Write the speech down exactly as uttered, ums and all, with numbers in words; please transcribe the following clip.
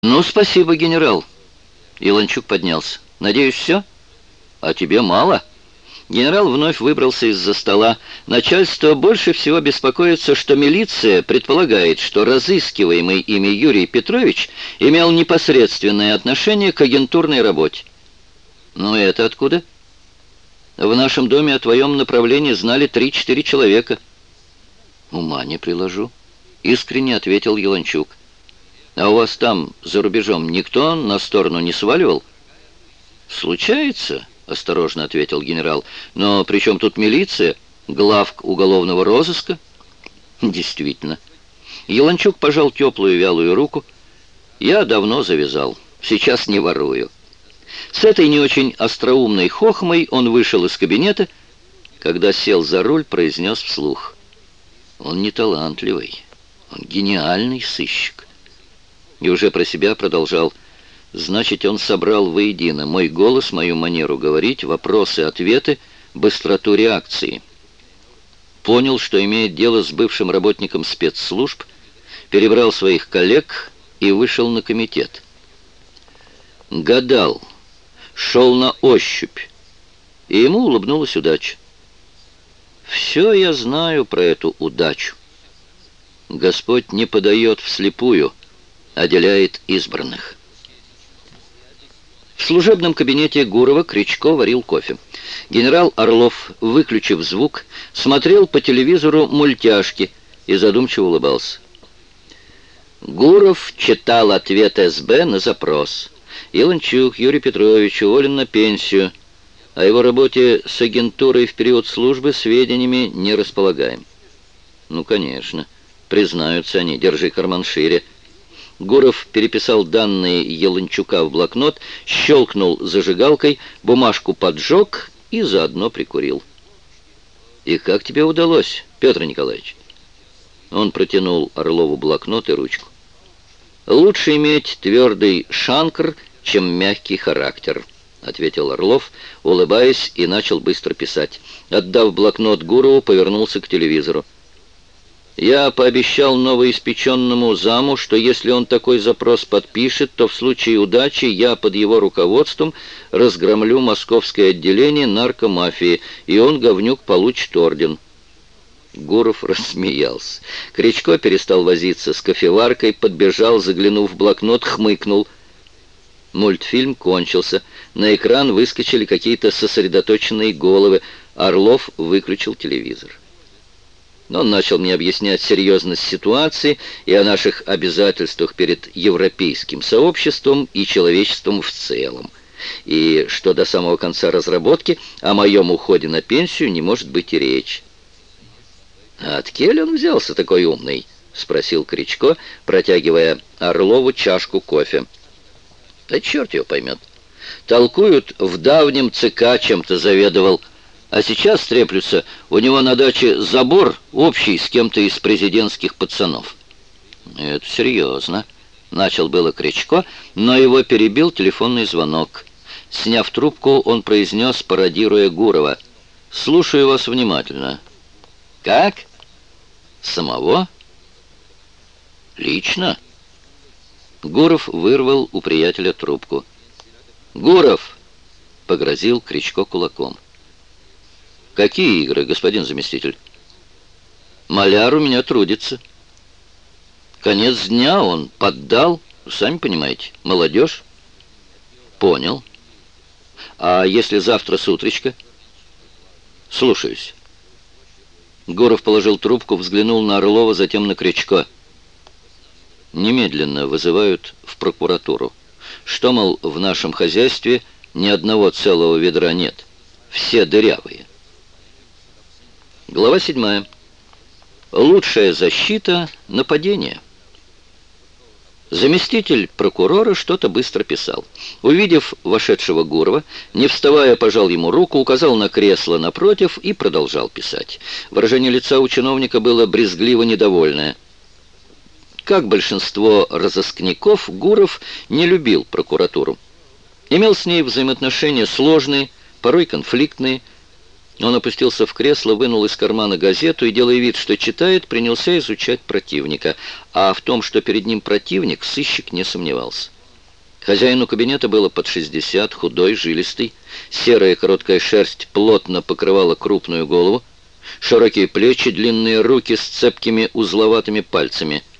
«Ну, спасибо, генерал». Илончук поднялся. «Надеюсь, все? А тебе мало?» Генерал вновь выбрался из-за стола. Начальство больше всего беспокоится, что милиция предполагает, что разыскиваемый ими Юрий Петрович имел непосредственное отношение к агентурной работе. «Ну, это откуда?» «В нашем доме о твоем направлении знали три-четыре человека». «Ума не приложу», — искренне ответил Илончук. «А у вас там, за рубежом, никто на сторону не сваливал?» «Случается», — осторожно ответил генерал. «Но при чем тут милиция? Главк уголовного розыска?» «Действительно». Илончук пожал теплую вялую руку. «Я давно завязал. Сейчас не ворую». С этой не очень остроумной хохмой он вышел из кабинета. Когда сел за руль, произнес вслух: «Он не талантливый, он гениальный сыщик». И уже про себя продолжал: «Значит, он собрал воедино мой голос, мою манеру говорить, вопросы-ответы, быстроту реакции. Понял, что имеет дело с бывшим работником спецслужб, перебрал своих коллег и вышел на комитет. Гадал, шел на ощупь, и ему улыбнулась удача. Все я знаю про эту удачу. Господь не подает вслепую, отделяет избранных». В служебном кабинете Гурова Кричко варил кофе. Генерал Орлов, выключив звук, смотрел по телевизору мультяшки и задумчиво улыбался. Гуров читал ответ эс бэ на запрос. Илончук Юрий Петрович уволен на пенсию. О его работе с агентурой в период службы сведениями не располагаем. Ну, конечно, признаются они, держи карман шире. Гуров переписал данные Илончука в блокнот, щелкнул зажигалкой, бумажку поджег и заодно прикурил. «И как тебе удалось, Петр Николаевич?» Он протянул Орлову блокнот и ручку. «Лучше иметь твердый шанкр, чем мягкий характер», — ответил Орлов, улыбаясь, и начал быстро писать. Отдав блокнот Гурову, повернулся к телевизору. «Я пообещал новоиспеченному заму, что если он такой запрос подпишет, то в случае удачи я под его руководством разгромлю московское отделение наркомафии, и он, говнюк, получит орден». Гуров рассмеялся. Кричко перестал возиться с кофеваркой, подбежал, заглянув в блокнот, хмыкнул. Мультфильм кончился. На экран выскочили какие-то сосредоточенные головы. Орлов выключил телевизор. Он начал мне объяснять серьезность ситуации и о наших обязательствах перед европейским сообществом и человечеством в целом, и что до самого конца разработки о моем уходе на пенсию не может быть и речи. «А от кель он взялся такой умный?» — спросил Кричко, протягивая Орлову чашку кофе. «Да черт его поймет. Толкуют, в давнем ЦК чем-то заведовал. А сейчас треплются, у него на даче забор общий с кем-то из президентских пацанов». «Это серьезно», — начал было Кричко, но его перебил телефонный звонок. Сняв трубку, он произнес, пародируя Гурова: «Слушаю вас внимательно». «Как? Самого? Лично?» Гуров вырвал у приятеля трубку. «Гуров!» — погрозил Кричко кулаком. «Какие игры, господин заместитель?» «Маляр у меня трудится. Конец дня он поддал, сами понимаете, молодежь». «Понял. А если завтра с утречка?» «Слушаюсь». Гуров положил трубку, взглянул на Орлова, затем на Кричко. «Немедленно вызывают в прокуратуру. Что, мол, в нашем хозяйстве ни одного целого ведра нет. Все дырявые». Глава седьмая. Лучшая защита — нападение. Заместитель прокурора что-то быстро писал. Увидев вошедшего Гурова, не вставая, пожал ему руку, указал на кресло напротив и продолжал писать. Выражение лица у чиновника было брезгливо недовольное. Как большинство разыскников, Гуров не любил прокуратуру. Имел с ней взаимоотношения сложные, порой конфликтные. Он опустился в кресло, вынул из кармана газету и, делая вид, что читает, принялся изучать противника. А в том, что перед ним противник, сыщик не сомневался. Хозяину кабинета было под шестьдесят, худой, жилистый. Серая короткая шерсть плотно покрывала крупную голову. Широкие плечи, длинные руки с цепкими узловатыми пальцами.